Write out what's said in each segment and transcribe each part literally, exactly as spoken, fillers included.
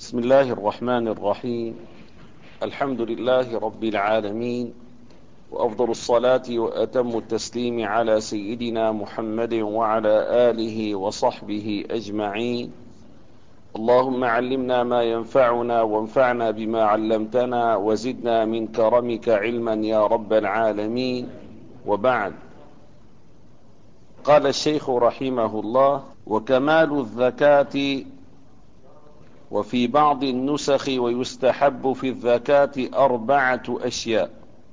بسم الله الرحمن الرحيم. الحمد لله رب العالمين، وأفضل الصلاة وأتم التسليم على سيدنا محمد وعلى آله وصحبه أجمعين. اللهم علمنا ما ينفعنا وانفعنا بما علمتنا وزدنا من كرمك علما يا رب العالمين. وبعد، قال الشيخ رحمه الله: وكمال الزكاة وفي بعض النسخ ويستحب في الزكاة أربعة أشياء: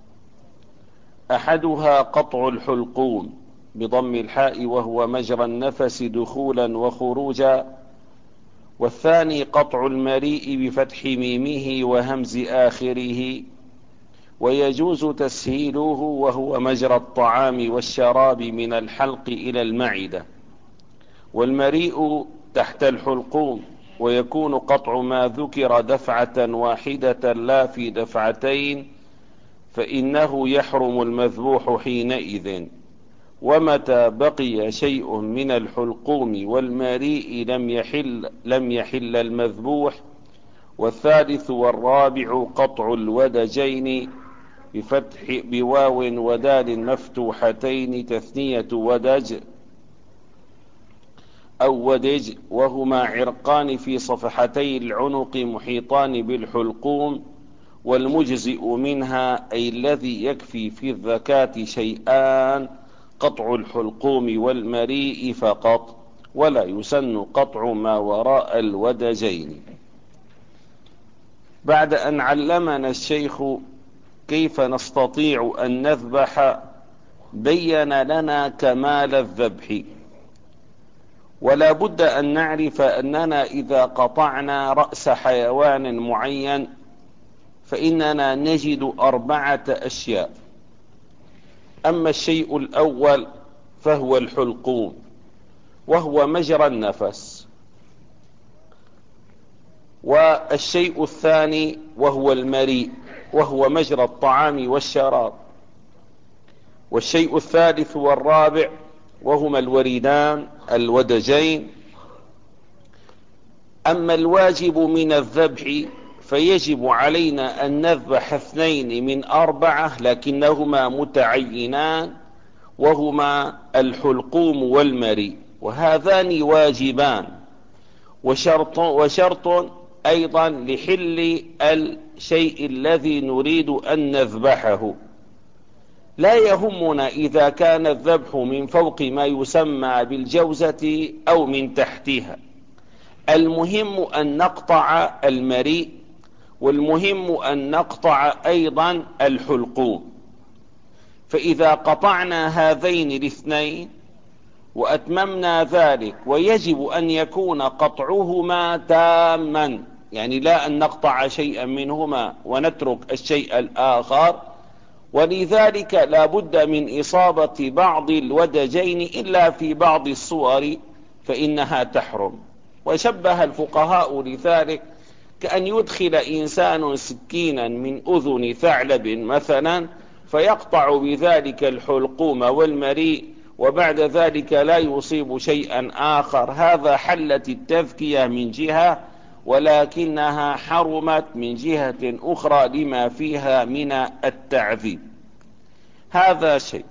أحدها قطع الحلقوم بضم الحاء وهو مجرى النفس دخولا وخروجا، والثاني قطع المريء بفتح ميمه وهمز آخره، ويجوز تسهيله وهو مجرى الطعام والشراب من الحلق إلى المعدة، والمريء تحت الحلقوم، ويكون قطع ما ذكر دفعة واحدة لا في دفعتين، فإنه يحرم المذبوح حينئذ. ومتى بقي شيء من الحلقوم والمريء لم يحل, لم يحل المذبوح. والثالث والرابع قطع الودجين بفتح بواو ودال مفتوحتين تثنية ودج أو ودج، وهما عرقان في صفحتي العنق محيطان بالحلقوم، والمجزئ منها أي الذي يكفي في الزكاة شيئان: قطع الحلقوم والمريء فقط، ولا يسن قطع ما وراء الودجين. بعد أن علمنا الشيخ كيف نستطيع أن نذبح، بين لنا كمال الذبح. ولا بد أن نعرف أننا إذا قطعنا رأس حيوان معين فإننا نجد أربعة أشياء. أما الشيء الأول فهو الحلقوم، وهو مجرى النفس. والشيء الثاني وهو المريء، وهو مجرى الطعام والشراب. والشيء الثالث والرابع وهما الوريدان الودجين. أما الواجب من الذبح فيجب علينا أن نذبح اثنين من أربعة، لكنهما متعينان، وهما الحلقوم والمريء، وهذان واجبان. وشرط, وشرط أيضا لحل الشيء الذي نريد أن نذبحه. لا يهمنا إذا كان الذبح من فوق ما يسمى بالجوزة أو من تحتها، المهم أن نقطع المريء، والمهم أن نقطع أيضا الحلقوم. فإذا قطعنا هذين الاثنين وأتممنا ذلك، ويجب أن يكون قطعهما تاما، يعني لا أن نقطع شيئا منهما ونترك الشيء الآخر. ولذلك لا بد من إصابة بعض الودجين إلا في بعض الصور فإنها تحرم. وشبه الفقهاء لذلك كأن يدخل إنسان سكينا من أذن ثعلب مثلا فيقطع بذلك الحلقوم والمريء، وبعد ذلك لا يصيب شيئا آخر. هذا حلت التذكية من جهة، ولكنها حرمت من جهة أخرى لما فيها من التعذيب. هذا شيء.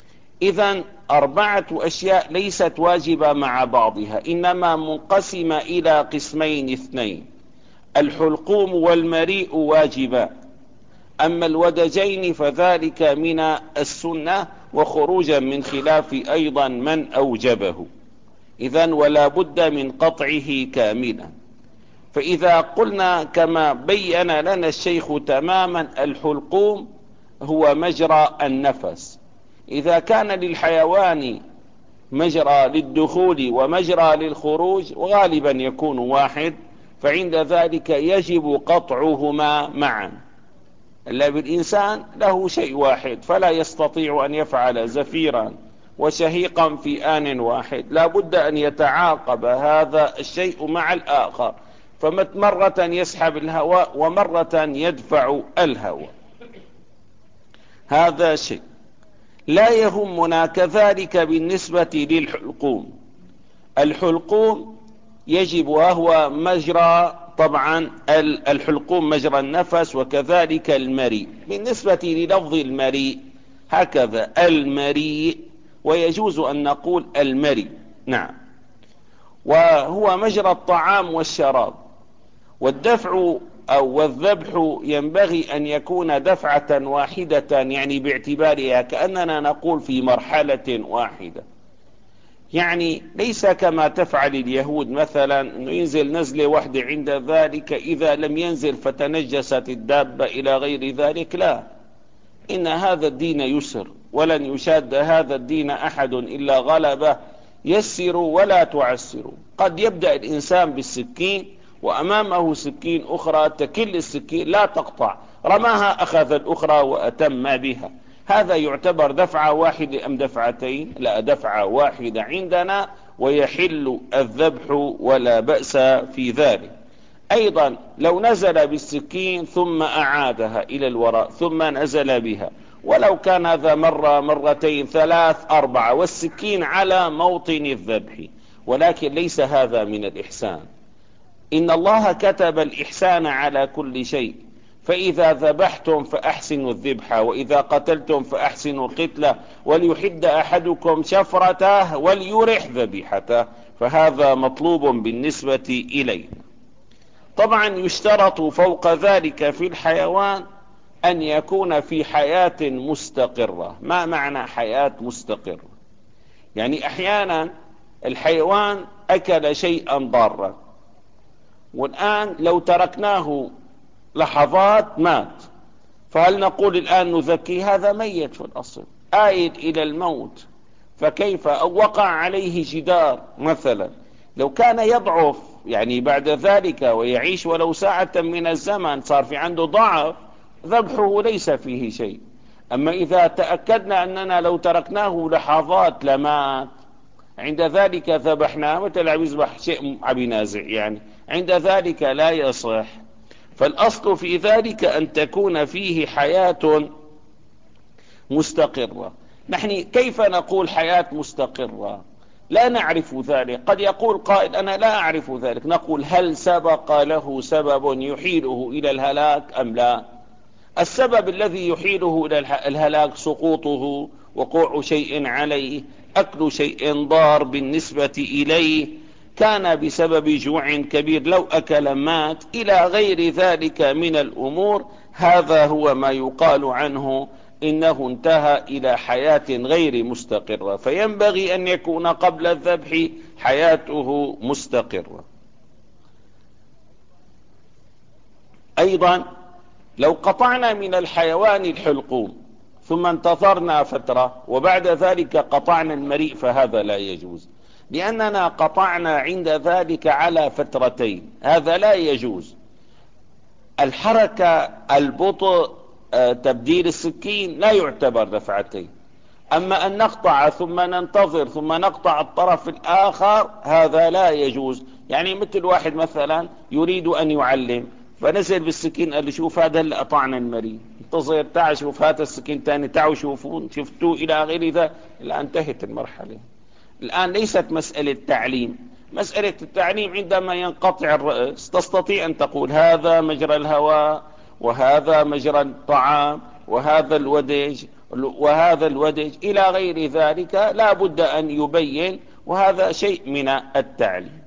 إذن أربعة أشياء ليست واجبة مع بعضها، إنما منقسمة إلى قسمين اثنين: الحلقوم والمريء واجبا، أما الودجين فذلك من السنة وخروجا من خلاف أيضا من أوجبه. إذن ولا بد من قطعه كاملا. فإذا قلنا كما بين لنا الشيخ تماما: الحلقوم هو مجرى النفس. إذا كان للحيوان مجرى للدخول ومجرى للخروج، وغالبا يكون واحد، فعند ذلك يجب قطعهما معا. إلا بالإنسان له شيء واحد فلا يستطيع أن يفعل زفيرا وشهيقا في آن واحد، لا بد أن يتعاقب هذا الشيء مع الآخر، فمرة يسحب الهواء ومرة يدفع الهواء. هذا شيء. لا يهمنا كذلك بالنسبة للحلقوم. الحلقوم يجب وهو مجرى طبعا الحلقوم مجرى النفس، وكذلك المريء. بالنسبة للفظ المريء هكذا المريء، ويجوز أن نقول المري، نعم، وهو مجرى الطعام والشراب. والدفع أو والذبح ينبغي أن يكون دفعة واحدة، يعني باعتبارها كأننا نقول في مرحلة واحدة، يعني ليس كما تفعل اليهود مثلا أنه ينزل نزلة واحدة، عند ذلك إذا لم ينزل فتنجست الدابة إلى غير ذلك. لا، إن هذا الدين يسر، ولن يشاد هذا الدين أحد إلا غلبه. يسروا ولا تعسروا. قد يبدأ الإنسان بالسكين وأمامه سكين أخرى تكل السكين لا تقطع، رماها أخذ الأخرى وأتم بها. هذا يعتبر دفعة واحدة أم دفعتين؟ لا، دفعة واحدة عندنا، ويحل الذبح ولا بأس في ذلك. أيضا لو نزل بالسكين ثم أعادها إلى الوراء ثم نزل بها، ولو كان هذا مرة مرتين ثلاث أربعة والسكين على موطن الذبح، ولكن ليس هذا من الإحسان. إن الله كتب الإحسان على كل شيء، فإذا ذبحتم فأحسنوا الذبح، وإذا قتلتم فأحسنوا القتلة، وليحد أحدكم شفرته وليرح ذبيحته. فهذا مطلوب بالنسبة إليه. طبعا يشترط فوق ذلك في الحيوان أن يكون في حياة مستقرة. ما معنى حياة مستقرة؟ يعني أحيانا الحيوان أكل شيئا ضارا، والآن لو تركناه لحظات مات، فهل نقول الآن نذكي؟ هذا ميت في الأصل، آيد إلى الموت. فكيف أو وقع عليه جدار مثلا، لو كان يضعف يعني بعد ذلك ويعيش ولو ساعة من الزمن، صار في عنده ضعف، ذبحه ليس فيه شيء. أما إذا تأكدنا أننا لو تركناه لحظات لمات، عند ذلك ذبحناه، مثل عم يذبح شيء عم ينازع، يعني عند ذلك لا يصح. فالأصل في ذلك أن تكون فيه حياة مستقرة. نحن كيف نقول حياة مستقرة؟ لا نعرف ذلك. قد يقول قائل أنا لا أعرف ذلك. نقول هل سبق له سبب يحيله إلى الهلاك أم لا؟ السبب الذي يحيله إلى الهلاك سقوطه، وقوع شيء عليه، أكل شيء ضار بالنسبة إليه، كان بسبب جوع كبير لو أكل مات، إلى غير ذلك من الأمور. هذا هو ما يقال عنه إنه انتهى إلى حياة غير مستقرة، فينبغي أن يكون قبل الذبح حياته مستقرة. أيضا لو قطعنا من الحيوان الحلقوم ثم انتظرنا فترة وبعد ذلك قطعنا المريء، فهذا لا يجوز، لأننا قطعنا عند ذلك على فترتين، هذا لا يجوز. الحركة البطء تبديل السكين لا يعتبر دفعتين. أما أن نقطع ثم ننتظر ثم نقطع الطرف الآخر هذا لا يجوز. يعني مثل واحد مثلا يريد أن يعلم فنزل بالسكين قال لي شوف هذا اللي قطعنا المري، انتظر تعال شوف هذا السكين تاني، تعالوا شوفون شفتوه إلى غير ذا. الآن انتهت المرحلة. الآن ليست مسألة تعليم. مسألة التعليم عندما ينقطع الرأس تستطيع أن تقول هذا مجرى الهواء، وهذا مجرى الطعام، وهذا الودج وهذا الودج إلى غير ذلك، لا بد أن يبين، وهذا شيء من التعليم.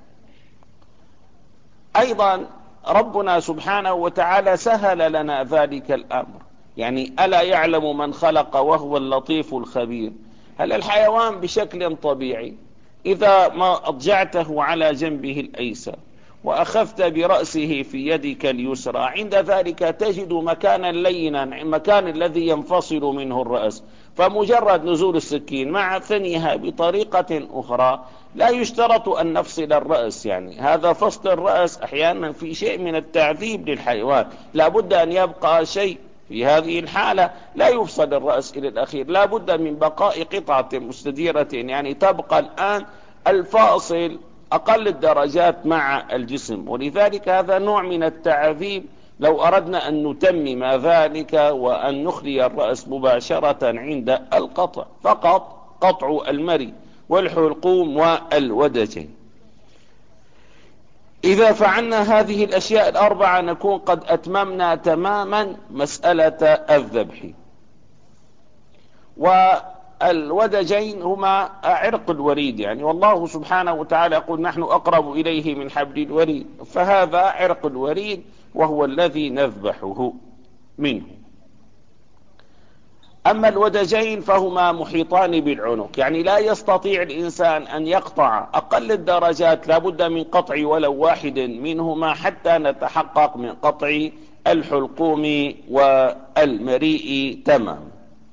أيضا ربنا سبحانه وتعالى سهل لنا ذلك الأمر، يعني ألا يعلم من خلق وهو اللطيف الخبير. هل الحيوان بشكل طبيعي إذا ما أضجعته على جنبه الأيسر وأخذت برأسه في يدك اليسرى، عند ذلك تجد مكانا لينا، مكان الذي ينفصل منه الرأس، فمجرد نزول السكين مع ثنيها بطريقة أخرى لا يشترط أن نفصل الرأس. يعني هذا فصل الرأس أحيانا في شيء من التعذيب للحيوان، لا بد أن يبقى شيء. في هذه الحالة لا يفصل الرأس إلى الأخير، لا بد من بقاء قطعة مستديرة، يعني تبقى الآن الفاصل أقل الدرجات مع الجسم. ولذلك هذا نوع من التعذيب لو أردنا أن نتمم ذلك وأن نخلي الرأس مباشرة عند القطع، فقط قطع المري والحلقوم والودجين. إذا فعلنا هذه الأشياء الأربعة نكون قد أتممنا تماما مسألة الذبح. والودجين هما عرق الوريد، يعني والله سبحانه وتعالى يقول نحن أقرب إليه من حبل الوريد، فهذا عرق الوريد وهو الذي نذبحه منه. أما الودجين فهما محيطان بالعنق، يعني لا يستطيع الإنسان أن يقطع أقل الدرجات، لابد من قطع ولو واحد منهما حتى نتحقق من قطع الحلقوم والمريء تمام.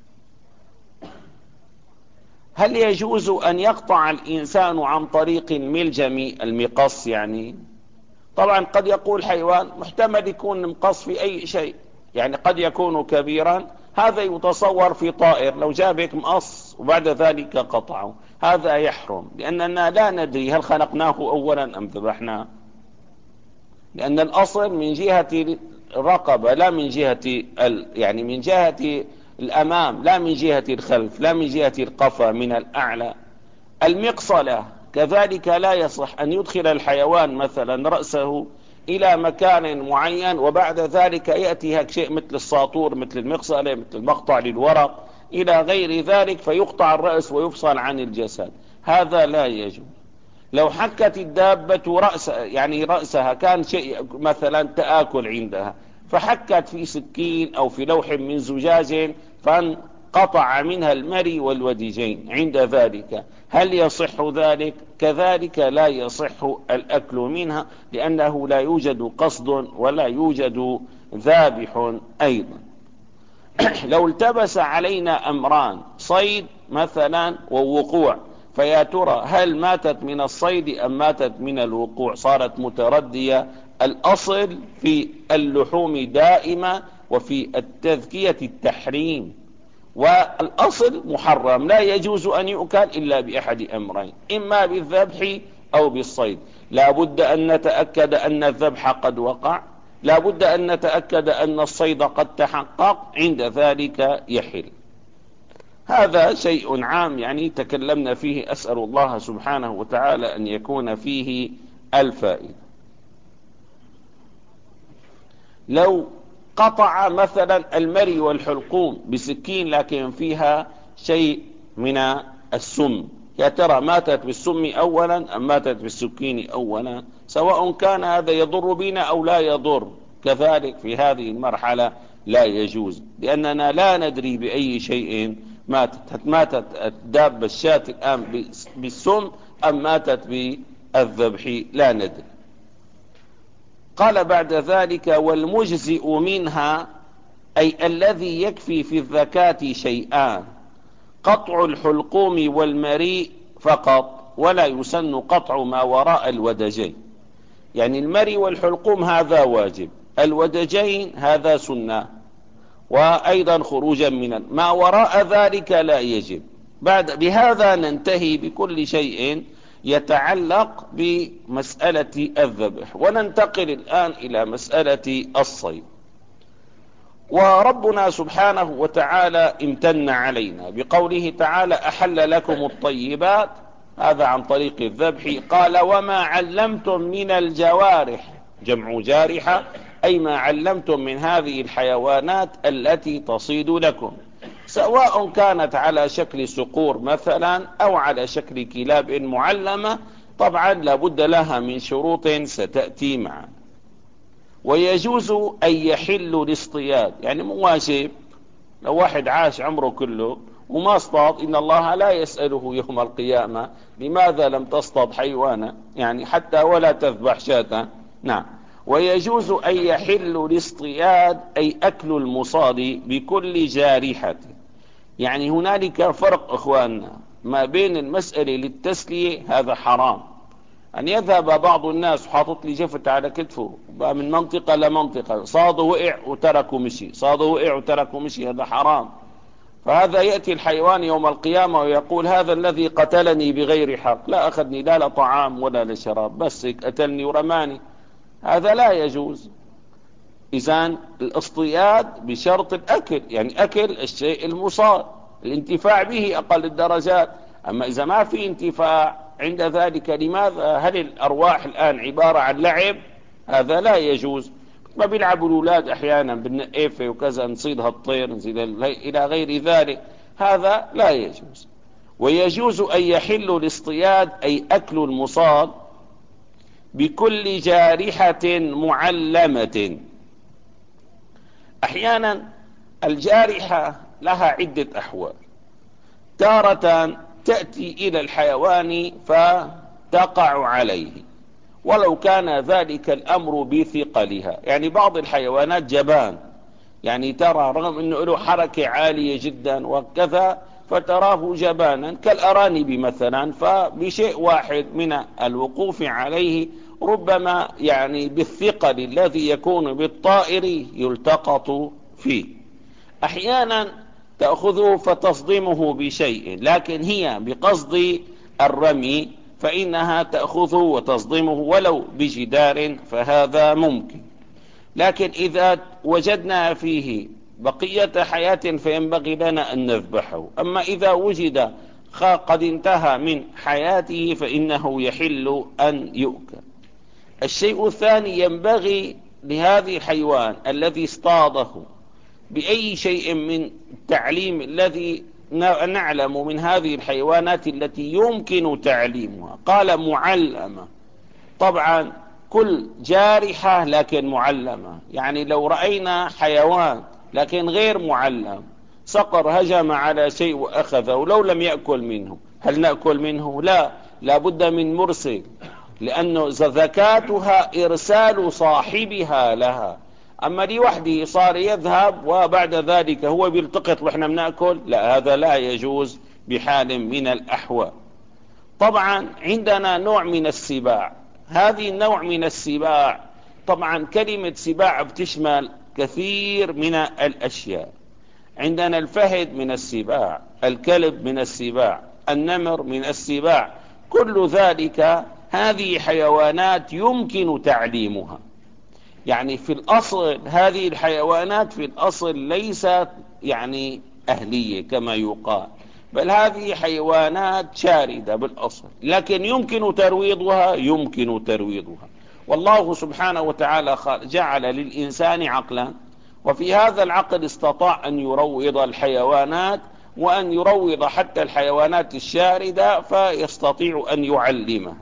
هل يجوز أن يقطع الإنسان عن طريق الملجم المقص؟ يعني طبعا قد يقول حيوان محتمل يكون مقص في أي شيء، يعني قد يكون كبيرا، هذا يتصور في طائر لو جابك مقص وبعد ذلك قطعه، هذا يحرم، لأننا لا ندري هل خلقناه أولا أم ذبحناه، لأن الأصل من جهة الرقبة لا من جهة ال... يعني من جهة الأمام لا من جهة الخلف لا من جهة القفا من الأعلى. المقصلة كذلك لا يصح أن يدخل الحيوان مثلا رأسه إلى مكان معين وبعد ذلك يأتي هيك شيء مثل الساطور مثل المقصلة مثل المقطع للورق إلى غير ذلك فيقطع الرأس ويفصل عن الجسد، هذا لا يجوز. لو حكت الدابة رأس يعني رأسها كان شيء مثلا تآكل عندها فحكت في سكين أو في لوح من زجاج فانقطع منها المري والوديجين، عند ذلك هل يصح ذلك؟ كذلك لا يصح الأكل منها، لأنه لا يوجد قصد ولا يوجد ذابح أيضا. لو التبس علينا أمران، صيد مثلا ووقوع، فيا ترى هل ماتت من الصيد أم ماتت من الوقوع؟ صارت متردية. الأصل في اللحوم دائما وفي التذكية التحريم، والأصل محرم لا يجوز أن يؤكل إلا بأحد أمرين، إما بالذبح أو بالصيد. لا بد أن نتأكد أن الذبح قد وقع، لا بد أن نتأكد أن الصيد قد تحقق، عند ذلك يحل. هذا شيء عام يعني تكلمنا فيه، أسأل الله سبحانه وتعالى أن يكون فيه الفائدة. لو قطع مثلا المري والحلقوم بسكين لكن فيها شيء من السم، يا ترى ماتت بالسم أولا أم ماتت بالسكين أولا؟ سواء كان هذا يضر بنا أو لا يضر، كذلك في هذه المرحلة لا يجوز، لأننا لا ندري بأي شيء ماتت. ماتت الدابة الشاة الآن بالسم أم ماتت بالذبح؟ لا ندري. قال بعد ذلك والمجزئ منها، أي الذي يكفي في الزكاة شيئان، قطع الحلقوم والمريء فقط، ولا يسن قطع ما وراء الودجين. يعني المري والحلقوم هذا واجب، الودجين هذا سنة، وأيضا خروجا من ما وراء ذلك لا يجب. بعد بهذا ننتهي بكل شيء يتعلق بمسألة الذبح، وننتقل الآن إلى مسألة الصيد. وربنا سبحانه وتعالى امتن علينا بقوله تعالى أحل لكم الطيبات، هذا عن طريق الذبح. قال وما علمتم من الجوارح، جمع جارحة، أي ما علمتم من هذه الحيوانات التي تصيد لكم، سواء كانت على شكل صقور مثلا أو على شكل كلاب معلمة، طبعا لابد لها من شروط ستأتي معنا. ويجوز أن يحل الاصطياد، يعني مو واجب، لو واحد عاش عمره كله وما اصطاد إن الله لا يسأله يوم القيامة لماذا لم تصطاد حيوانا، يعني حتى ولا تذبح شاة. نعم. ويجوز أن يحل الاصطياد أي أكل المصاد بكل جارحة. يعني هنالك فرق إخواننا ما بين المسألة للتسلية، هذا حرام، أن يذهب بعض الناس حاطط لي جفت على كتفه من منطقة لمنطقة، صاده وقع وتركه مشي، صاده وقع وتركه مشي، هذا حرام. فهذا يأتي الحيوان يوم القيامة ويقول هذا الذي قتلني بغير حق، لا أخذني لا لطعام ولا لشراب، بس قتلني ورماني، هذا لا يجوز. إذن الاصطياد بشرط الأكل، يعني أكل الشيء المصاد، الانتفاع به أقل الدرجات. أما إذا ما في انتفاع عند ذلك لماذا؟ هل الأرواح الآن عبارة عن لعب؟ هذا لا يجوز. ما بيلعبوا الأولاد أحيانا بالنقيفة وكذا، نصيدها الطير نصيد إلى غير ذلك، هذا لا يجوز. ويجوز أن يحل الاصطياد أي أكل المصاد بكل جارحة معلمة. أحيانا الجارحة لها عدة أحوال، تارة تأتي إلى الحيوان فتقع عليه ولو كان ذلك الأمر بثقلها، يعني بعض الحيوانات جبان، يعني ترى رغم أنه له حركة عالية جدا وكذا فتراه جبانا كالأرانب مثلا، فبشيء واحد من الوقوف عليه ربما يعني بالثقل الذي يكون بالطائر يلتقط فيه. أحيانا تأخذه فتصدمه بشيء، لكن هي بقصد الرمي فإنها تأخذه وتصدمه ولو بجدار، فهذا ممكن. لكن إذا وجدنا فيه بقية حياة فينبغي لنا أن نذبحه. أما إذا وجد قد انتهى من حياته فإنه يحل أن يؤكل. الشيء الثاني، ينبغي لهذا الحيوان الذي اصطاده بأي شيء من التعليم الذي نعلم من هذه الحيوانات التي يمكن تعليمها، قال معلمة. طبعا كل جارحة لكن معلمة، يعني لو رأينا حيوان لكن غير معلم، صقر هجم على شيء وأخذه لو لم يأكل منه، هل نأكل منه؟ لا، لابد من مرسل، لأنه زكاتها إرسال صاحبها لها. أما دي وحده صار يذهب وبعد ذلك هو بيلتقط وإحنا بنأكل، لا، هذا لا يجوز بحال من الأحوال. طبعا عندنا نوع من السباع، هذه النوع من السباع طبعا كلمة سباع بتشمل كثير من الأشياء. عندنا الفهد من السباع، الكلب من السباع، النمر من السباع، كل ذلك هذه حيوانات يمكن تعليمها. يعني في الأصل هذه الحيوانات في الأصل ليست يعني أهلية كما يقال، بل هذه حيوانات شاردة بالأصل، لكن يمكن ترويضها، يمكن ترويضها. والله سبحانه وتعالى جعل للإنسان عقلا، وفي هذا العقل استطاع أن يروض الحيوانات وأن يروض حتى الحيوانات الشاردة، فيستطيع أن يعلمها.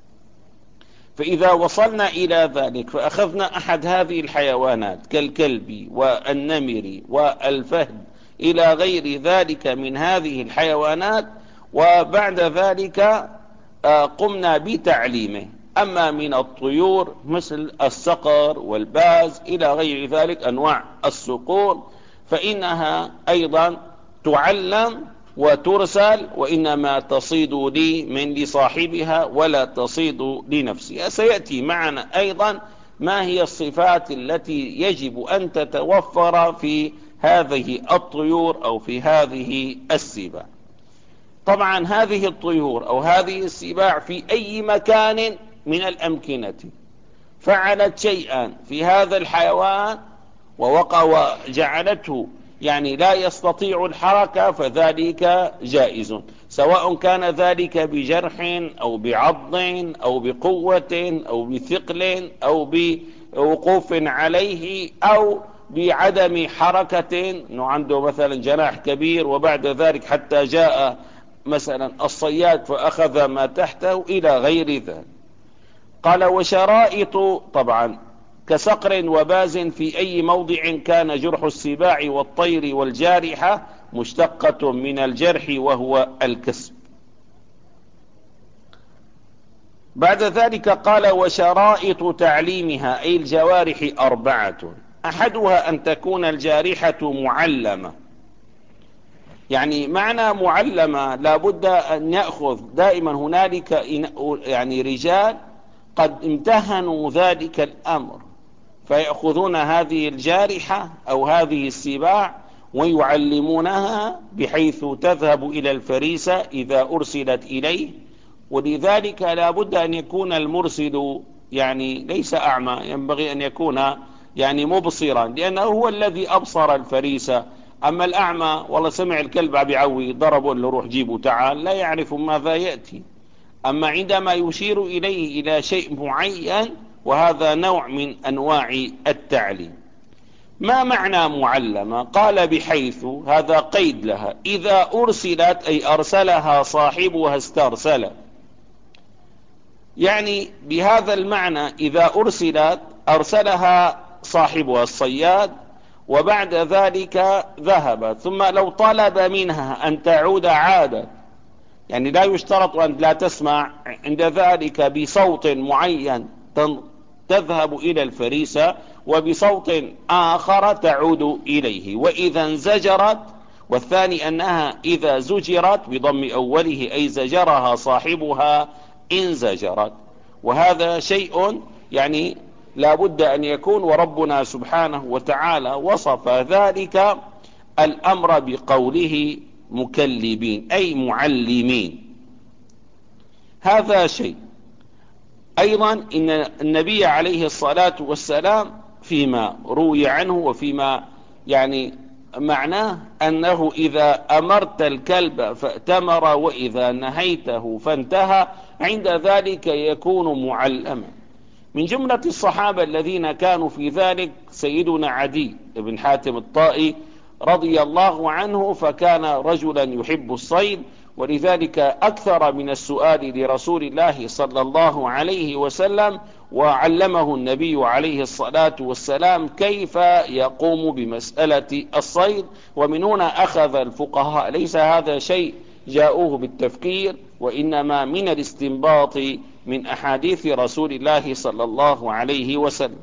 فإذا وصلنا إلى ذلك فأخذنا أحد هذه الحيوانات كالكلب والنمر والفهد إلى غير ذلك من هذه الحيوانات، وبعد ذلك قمنا بتعليمه. أما من الطيور مثل الصقر والباز إلى غير ذلك أنواع الصقور فإنها أيضا تعلم وترسل، وإنما تصيد لي من لصاحبها ولا تصيد لنفسها. سيأتي معنا أيضا ما هي الصفات التي يجب أن تتوفر في هذه الطيور أو في هذه السباع. طبعا هذه الطيور أو هذه السباع في أي مكان من الأمكنة فعلت شيئا في هذا الحيوان ووقع وجعلته يعني لا يستطيع الحركة، فذلك جائز، سواء كان ذلك بجرح أو بعض أو بقوة أو بثقل أو بوقوف عليه أو بعدم حركة، انه عنده مثلا جناح كبير وبعد ذلك حتى جاء مثلا الصياد فأخذ ما تحته إلى غير ذلك. قال وشرائط، طبعا كصقر وباز في أي موضع كان جرح السباع والطير والجارحة مشتقة من الجرح وهو الكسب. بعد ذلك قال وشرائط تعليمها أي الجوارح أربعة، أحدها أن تكون الجارحة معلمة. يعني معنى معلمة لابد أن يأخذ دائما هنالك يعني رجال قد امتهنوا ذلك الأمر، فيأخذون هذه الجارحة أو هذه السباع ويعلمونها بحيث تذهب إلى الفريسة إذا أرسلت إليه. ولذلك لابد أن يكون المرسل يعني ليس أعمى، ينبغي أن يكون يعني مبصرا، لأنه هو الذي أبصر الفريسة. أما الأعمى والله سمع الكلب بيعوي ضربه له روح جيبه تعال، لا يعرف ماذا يأتي. أما عندما يشير إليه إلى شيء معين وهذا نوع من أنواع التعليم. ما معنى معلمة؟ قال بحيث، هذا قيد لها، إذا أرسلت أي أرسلها صاحبها استرسل، يعني بهذا المعنى إذا أرسلت أرسلها صاحبها الصياد وبعد ذلك ذهبت، ثم لو طلب منها أن تعود عادت، يعني لا يشترط أن لا تسمع، عند ذلك بصوت معين تذهب إلى الفريسة وبصوت آخر تعود إليه. وإذا انزجرت، والثاني أنها إذا زجرت بضم أوله أي زجرها صاحبها انزجرت. وهذا شيء يعني لا بد أن يكون، وربنا سبحانه وتعالى وصف ذلك الأمر بقوله مكلبين أي معلمين. هذا شيء. أيضا إن النبي عليه الصلاة والسلام فيما روي عنه وفيما يعني معناه أنه إذا أمرت الكلب فأتمر وإذا نهيته فانتهى، عند ذلك يكون معلما. من جملة الصحابة الذين كانوا في ذلك سيدنا عدي بن حاتم الطائي رضي الله عنه، فكان رجلا يحب الصيد، ولذلك أكثر من السؤال لرسول الله صلى الله عليه وسلم، وعلمه النبي عليه الصلاة والسلام كيف يقوم بمسألة الصيد. ومن هنا أخذ الفقهاء، ليس هذا شيء جاءوه بالتفكير، وإنما من الاستنباط من أحاديث رسول الله صلى الله عليه وسلم.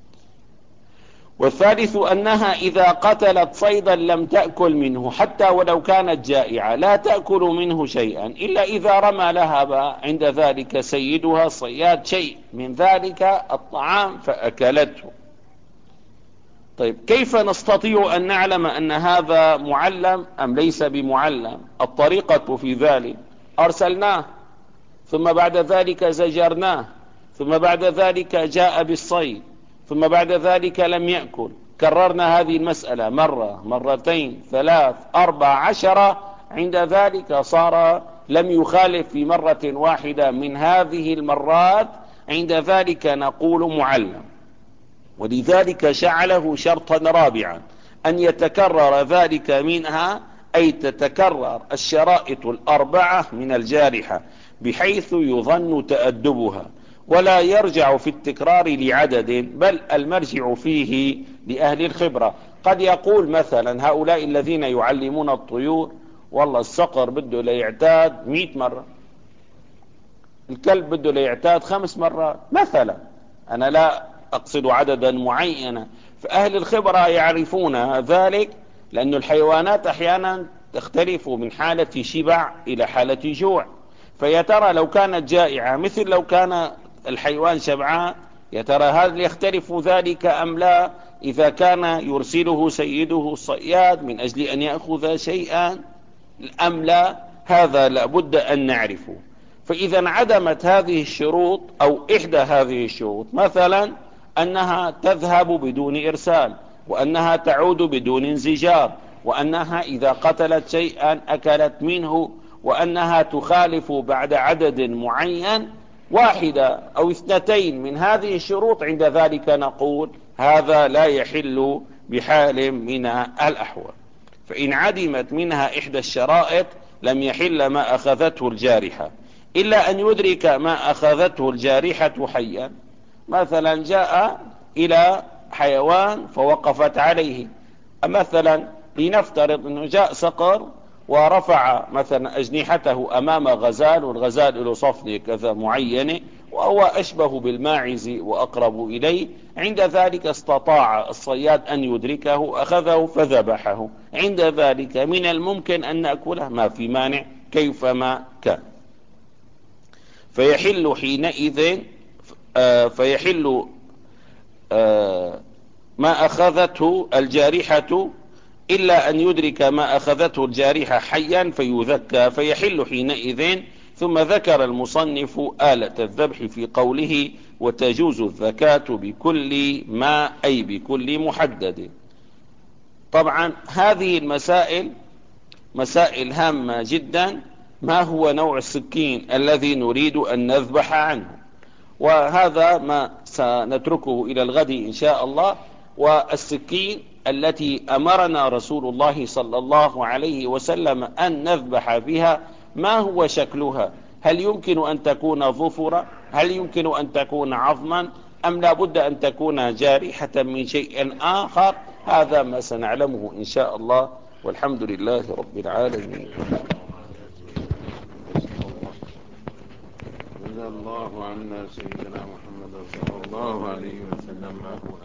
والثالث أنها إذا قتلت صيدا لم تأكل منه حتى ولو كانت جائعة، لا تأكل منه شيئا إلا إذا رمى لها عند ذلك سيدها الصياد شيء من ذلك الطعام فأكلته. طيب، كيف نستطيع أن نعلم أن هذا معلم أم ليس بمعلم؟ الطريقة في ذلك، أرسلناه ثم بعد ذلك زجرناه ثم بعد ذلك جاء بالصيد ثم بعد ذلك لم يأكل، كررنا هذه المسألة مرة مرتين ثلاث أربع عشرة، عند ذلك صار لم يخالف في مرة واحدة من هذه المرات، عند ذلك نقول معلم. ولذلك جعله شرطا رابعا أن يتكرر ذلك منها، أي تتكرر الشرائط الأربعة من الجارحة بحيث يظن تأدبها، ولا يرجع في التكرار لعدد، بل المرجع فيه لأهل الخبرة. قد يقول مثلا هؤلاء الذين يعلمون الطيور، والله الصقر بده ليعتاد مئة مرة، الكلب بده ليعتاد خمس مرات مثلا، أنا لا أقصد عددا معينا. فأهل الخبرة يعرفون ذلك، لأن الحيوانات أحيانا تختلف من حالة شبع إلى حالة جوع، فيا ترى لو كانت جائعة مثل لو كان الحيوان شبعان، يا ترى هل يختلف ذلك أم لا؟ إذا كان يرسله سيده الصياد من أجل أن يأخذ شيئا أم لا؟ هذا لابد أن نعرفه. فإذا انعدمت هذه الشروط أو إحدى هذه الشروط، مثلا أنها تذهب بدون إرسال، وأنها تعود بدون انزجار، وأنها إذا قتلت شيئا أكلت منه، وأنها تخالف بعد عدد معين، واحدة أو اثنتين من هذه الشروط، عند ذلك نقول هذا لا يحل بحال من الأحوال. فإن عدمت منها إحدى الشرائط لم يحل ما أخذته الجارحة، إلا أن يدرك ما أخذته الجارحة حيا. مثلا جاء إلى حيوان فوقفت عليه، مثلا لنفترض أنه جاء صقر ورفع مثلا أجنحته أمام غزال، والغزال له صفنة كذا معينة وهو أشبه بالماعز وأقرب إليه، عند ذلك استطاع الصياد أن يدركه، أخذه فذبحه، عند ذلك من الممكن أن نأكله، ما في مانع كيفما كان. فيحل حينئذ آه فيحل آه ما أخذته الجارحة، إلا أن يدرك ما أخذته الجارحة حيا فيذكى، فيحل حينئذ. ثم ذكر المصنف آلة الذبح في قوله وتجوز الذكاة بكل ما أي بكل محدد. طبعا هذه المسائل مسائل هامة جدا، ما هو نوع السكين الذي نريد أن نذبح عنه، وهذا ما سنتركه إلى الغد إن شاء الله. والسكين التي أمرنا رسول الله صلى الله عليه وسلم أن نذبح بها ما هو شكلها؟ هل يمكن أن تكون ظفرا؟ هل يمكن أن تكون عظما؟ أم لا بد أن تكون جارحة من شيء آخر؟ هذا ما سنعلمه إن شاء الله، والحمد لله رب العالمين. جزا الله عنا سيدنا محمد صلى الله عليه وسلم.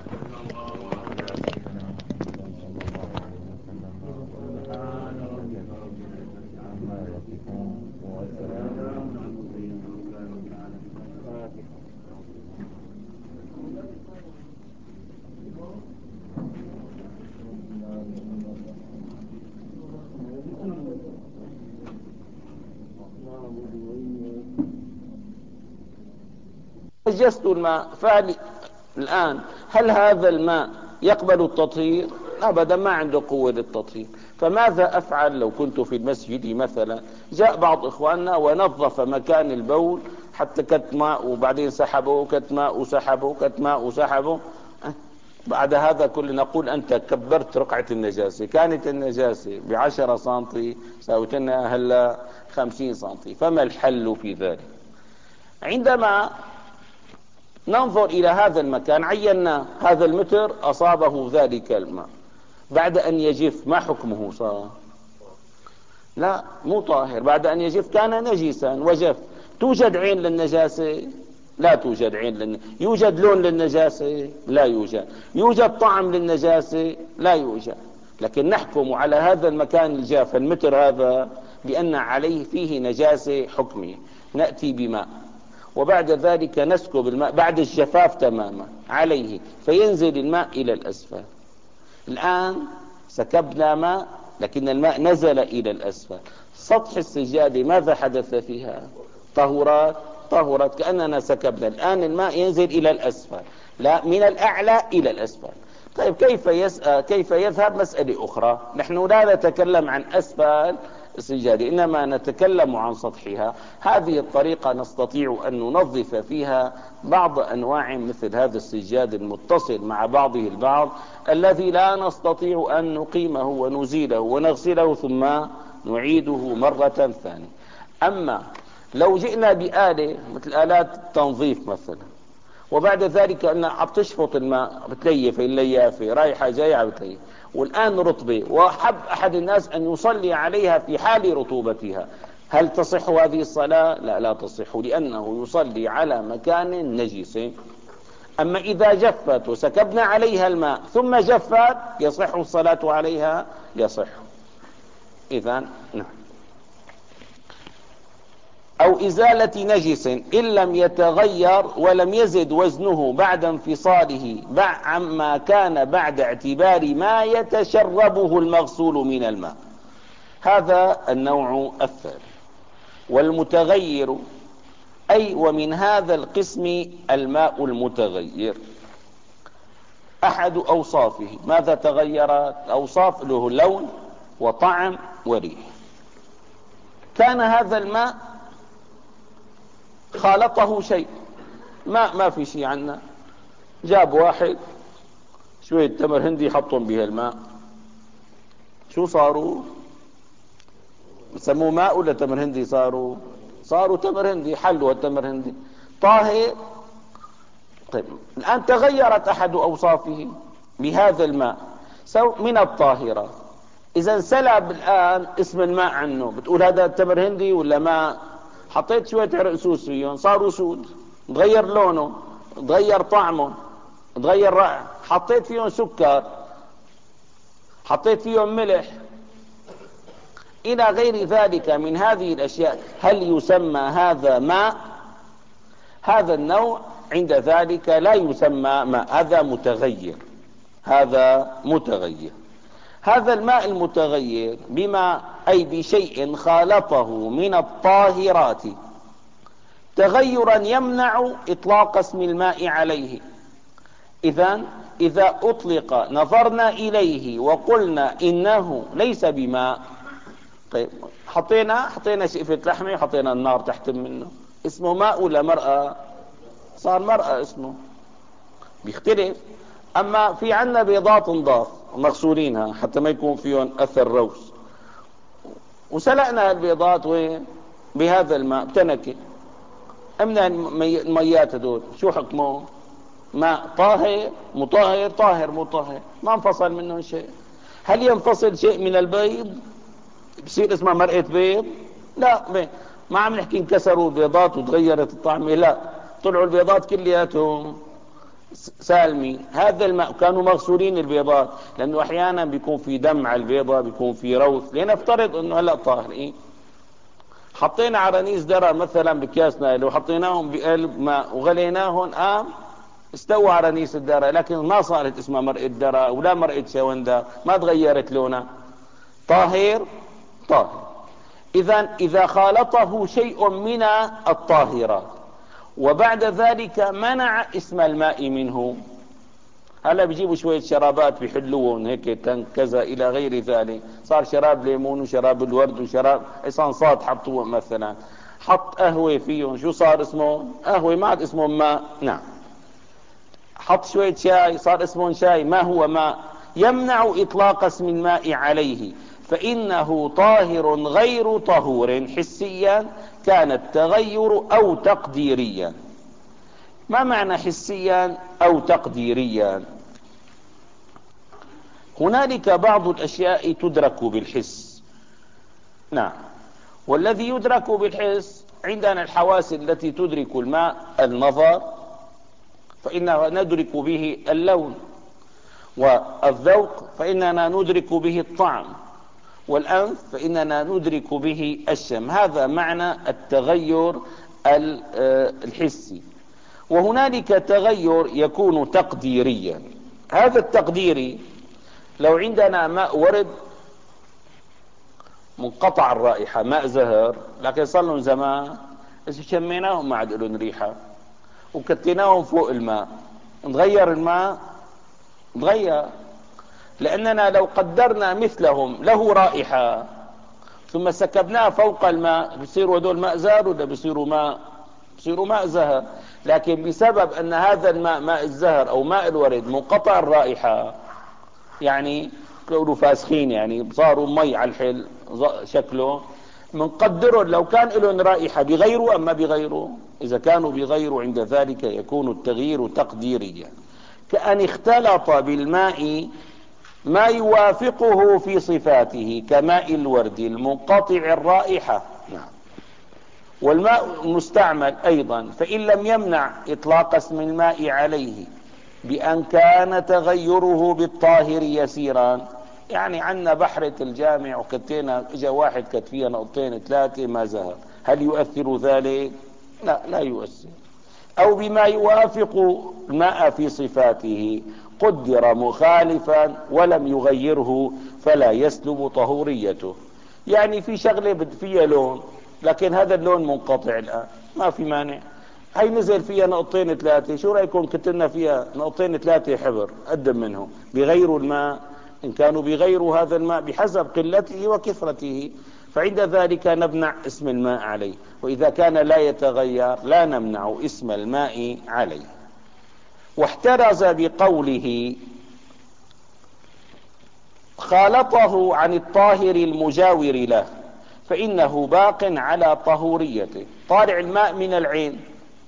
نجست الماء فالآن هل هذا الماء يقبل التطهير؟ أبدا، ما عنده قوة للتطهير. فماذا أفعل لو كنت في المسجد مثلا، جاء بعض إخواننا ونظف مكان البول حتى كتماء وبعدين سحبه كتماء وسحبه كتماء وسحبه، بعد هذا كله نقول أنت كبرت رقعة النجاسة. كانت النجاسة بعشرة سنتي ساوتنا هلا خمسين سنتي، فما الحل في ذلك؟ عندما ننظر إلى هذا المكان عينا هذا المتر أصابه ذلك الماء، بعد أن يجف ما حكمه صار؟ لا، مو طاهر. بعد أن يجف كان نجسا وجف. توجد عين للنجاسة؟ لا توجد عين للنجاسة. يوجد لون للنجاسة؟ لا يوجد. يوجد طعم للنجاسة؟ لا يوجد. لكن نحكم على هذا المكان الجاف المتر هذا بأن عليه فيه نجاسة حكمية، نأتي بماء وبعد ذلك نسكب الماء بعد الجفاف تماما عليه فينزل الماء إلى الأسفل. الآن سكبنا ماء لكن الماء نزل إلى الأسفل. سطح السجادة ماذا حدث فيها؟ طهرات طهرت كأننا سكبنا. الآن الماء ينزل إلى الأسفل، لا من الأعلى إلى الأسفل. طيب كيف يسأل كيف يذهب؟ مسألة أخرى. نحن لا نتكلم عن أسفل السجادة، إنما نتكلم عن سطحها. هذه الطريقة نستطيع أن ننظف فيها بعض أنواع مثل هذا السجاد المتصل مع بعضه البعض الذي لا نستطيع أن نقيمه ونزيله ونغسله ثم نعيده مرة ثانية. أما لو جئنا بآلة مثل آلات التنظيف مثلا، وبعد ذلك أن عم تشفط الماء بتليف الليافة رايحة جاية عم بتليف، والآن رطبة وحب أحد الناس أن يصلي عليها في حال رطوبتها، هل تصح هذه الصلاة؟ لا لا تصح، لأنه يصلي على مكان نجس. أما إذا جفت وسكبنا عليها الماء ثم جفت يصح الصلاة عليها؟ يصح. إذن نعم. أو إزالة نجس إن لم يتغير ولم يزد وزنه بعد انفصاله عما كان بعد اعتبار ما يتشربه المغسول من الماء. هذا النوع الثالث. والمتغير أي ومن هذا القسم الماء المتغير أحد أوصافه. ماذا تغيرت؟ أوصاف له لون وطعم وريح. كان هذا الماء خالطه شيء، ماء ما في شيء عنا، جاب واحد شوية تمر هندي حطهم بها الماء، شو صاروا؟ بسموه ماء ولا تمر هندي؟ صاروا صاروا تمر هندي، حلوا التمر هندي طاهر. طيب الآن تغيرت أحد أوصافه بهذا الماء من الطاهرة. إذا سلب الآن اسم الماء عنه، بتقول هذا تمر هندي ولا ماء؟ حطيت شوية عرقسوس فيهم صاروا سود، تغير لونه، تغير طعمه، تغير رائحة. حطيت فيهم سكر، حطيت فيهم ملح إلى غير ذلك من هذه الأشياء، هل يسمى هذا ماء؟ هذا النوع عند ذلك لا يسمى ماء، هذا متغير. هذا متغير. هذا الماء المتغير بما أي بشيء خالطه من الطاهرات تغيرا يمنع إطلاق اسم الماء عليه. إذن إذا أطلق نظرنا إليه وقلنا إنه ليس بماء، طيب حطينا حطينا شقفة لحمة وحطينا النار تحت منه، اسمه ماء ولا مرأة؟ صار مرأة اسمه، بيختلف. اما في عنا بيضات نضاف مغسولينها حتى ما يكون فيهم اثر روس، وسلقنا البيضات وين؟ بهذا الماء بتنكة. امنا الميات هدول شو حكمه؟ ماء طاهر مطهر طاهر مطهر، ما انفصل منهم شيء. هل ينفصل شيء من البيض بصير اسمها مرقة بيض؟ لا، بي. ما عم نحكي انكسروا البيضات وتغيرت الطعمة، لا، طلعوا البيضات كلياتهم سالمين. هذا الماء كانوا مغسولين البيضات، لانه احيانا بيكون في دم على البيضة، بيكون في روث، لنفترض انه هلا طاهرين. حطينا عرانيس درة مثلا بكياسنا، لو حطيناهم بقلب ماء وغليناهم قام استوى عرانيس الدرة، لكن ما صارت اسمها مرقة درة ولا مرقة شوندة، ما تغيرت لونها، طاهر طاهر. اذا اذا خالطه شيء من الطاهرات وبعد ذلك منع اسم الماء منه، هلا بيجيبوا شوية شرابات بيحلوهم هيك كذا الى غير ذلك، صار شراب ليمون وشراب الورد وشراب ايسانسات حطوه مثلا، حط قهوة فيهم، شو صار اسمه؟ قهوة، ما عاد اسمه ماء. نعم. حط شوية شاي، صار اسمه شاي، ما هو ماء. يمنع اطلاق اسم الماء عليه، فانه طاهر غير طهور حسيا كان التغير او تقديريا. ما معنى حسيا او تقديريا؟ هنالك بعض الاشياء تدرك بالحس، نعم، والذي يدرك بالحس عندنا الحواس التي تدرك الماء، النظر فإننا ندرك به اللون، والذوق فإننا ندرك به الطعم، والأنف فإننا ندرك به الشم. هذا معنى التغير الحسي. وهنالك تغير يكون تقديريا. هذا التقديري لو عندنا ماء ورد منقطع الرائحة، ماء زهر، لكن صار لهم زمان شميناهم ما عاد لهم ريحة وكتيناهم فوق الماء، نغير الماء؟ نغير، لأننا لو قدرنا مثلهم له رائحة ثم سكبناه فوق الماء بصيروا هدول ماء زهر ولا بصيروا ماء؟ بصيروا ماء زهر. لكن بسبب أن هذا الماء ماء الزهر أو ماء الورد منقطع الرائحة، يعني كانوا فاسخين، يعني صاروا مي على الحل شكله، منقدرهم لو كان لهم رائحة بغيره أما بغيره. إذا كانوا بغيره عند ذلك يكون التغيير تقديريا، كأن اختلط بالماء ما يوافقه في صفاته كماء الورد المنقطع الرائحة. نعم. والماء مستعمل أيضا، فإن لم يمنع إطلاق اسم الماء عليه بأن كان تغيره بالطاهر يسيرا، يعني عنا بحرة الجامع وكتينا اجا واحد كت فيها نقطتين ثلاثة ما زهر، هل يؤثر ذلك؟ لا، لا يؤثر. أو بما يوافق الماء في صفاته قدر مخالفا ولم يغيره فلا يسلب طهوريته. يعني في شغلة فيها لون لكن هذا اللون منقطع الآن، ما في مانع، هي نزل فيها نقطتين ثلاثة، شو رأيكم كتلنا فيها نقطتين ثلاثة حبر قدم منه بغيروا الماء؟ إن كانوا بغيروا هذا الماء بحسب قلته وكثرته فعند ذلك نمنع اسم الماء عليه، وإذا كان لا يتغير لا نمنع اسم الماء عليه. واحترز بقوله خالطه عن الطاهر المجاور له فإنه باق على طهوريته. طالع الماء من العين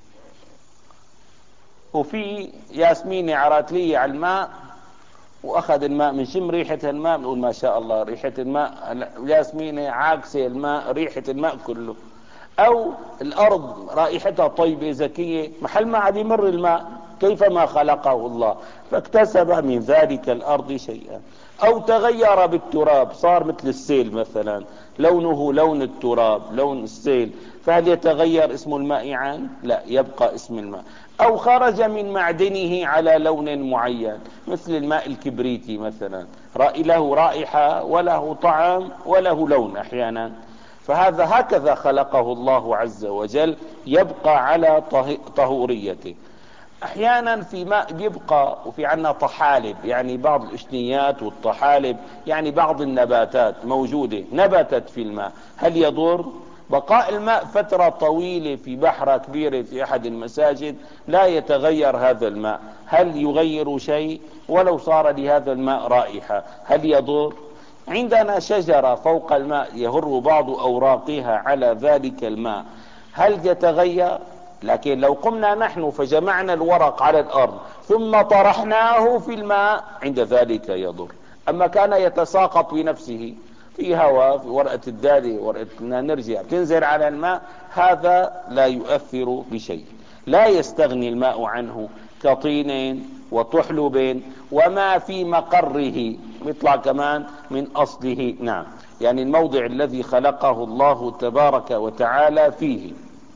وفي ياسمينة عراتلية على الماء واخذ الماء من شم ريحة الماء بنقول ما شاء الله ريحة الماء، ياسمينة عاكسة الماء ريحة الماء كله. او الارض رائحتها طيبة زكية، محل ما عاد يمر الماء كيفما خلقه الله فاكتسب من ذلك الارض شيئا. او تغير بالتراب صار مثل السيل مثلا، لونه لون التراب لون السيل، فهل يتغير اسم الماء عنه؟ لا، يبقى اسم الماء. او خرج من معدنه على لون معين مثل الماء الكبريتي مثلا، له رائحة وله طعم وله لون احيانا، فهذا هكذا خلقه الله عز وجل يبقى على طهوريته. احيانا في ماء بيبقى وفي عنا طحالب، يعني بعض الاشنيات والطحالب، يعني بعض النباتات موجودة نبتت في الماء، هل يضر؟ بقاء الماء فترة طويلة في بحرة كبيرة في احد المساجد لا يتغير هذا الماء، هل يغير شيء؟ ولو صار لهذا الماء رائحة هل يضر؟ عندنا شجرة فوق الماء يهر بعض اوراقها على ذلك الماء، هل يتغير؟ لكن لو قمنا نحن فجمعنا الورق على الارض ثم طرحناه في الماء عند ذلك يضر. اما كان يتساقط بنفسه في هواء، في ورقة الدالي، ورقة نرجع تنزل على الماء، هذا لا يؤثر بشيء، لا يستغني الماء عنه كطين وطحلب وما في مقره، يطلع كمان من اصله. نعم، يعني الموضع الذي خلقه الله تبارك وتعالى فيه.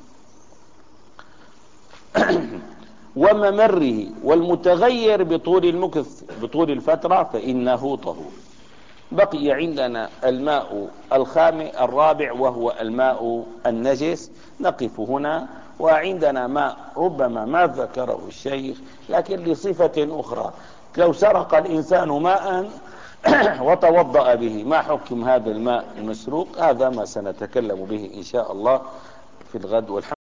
وممره، والمتغير بطول المكث بطول الفترة فإنه طهور. بقي عندنا الماء الخامس الرابع وهو الماء النجس، نقف هنا. وعندنا ماء ربما ما ذكره الشيخ لكن لصفة أخرى، لو سرق الإنسان ماء وتوضأ به ما حكم هذا الماء المسروق؟ هذا ما سنتكلم به إن شاء الله في الغد. والحمد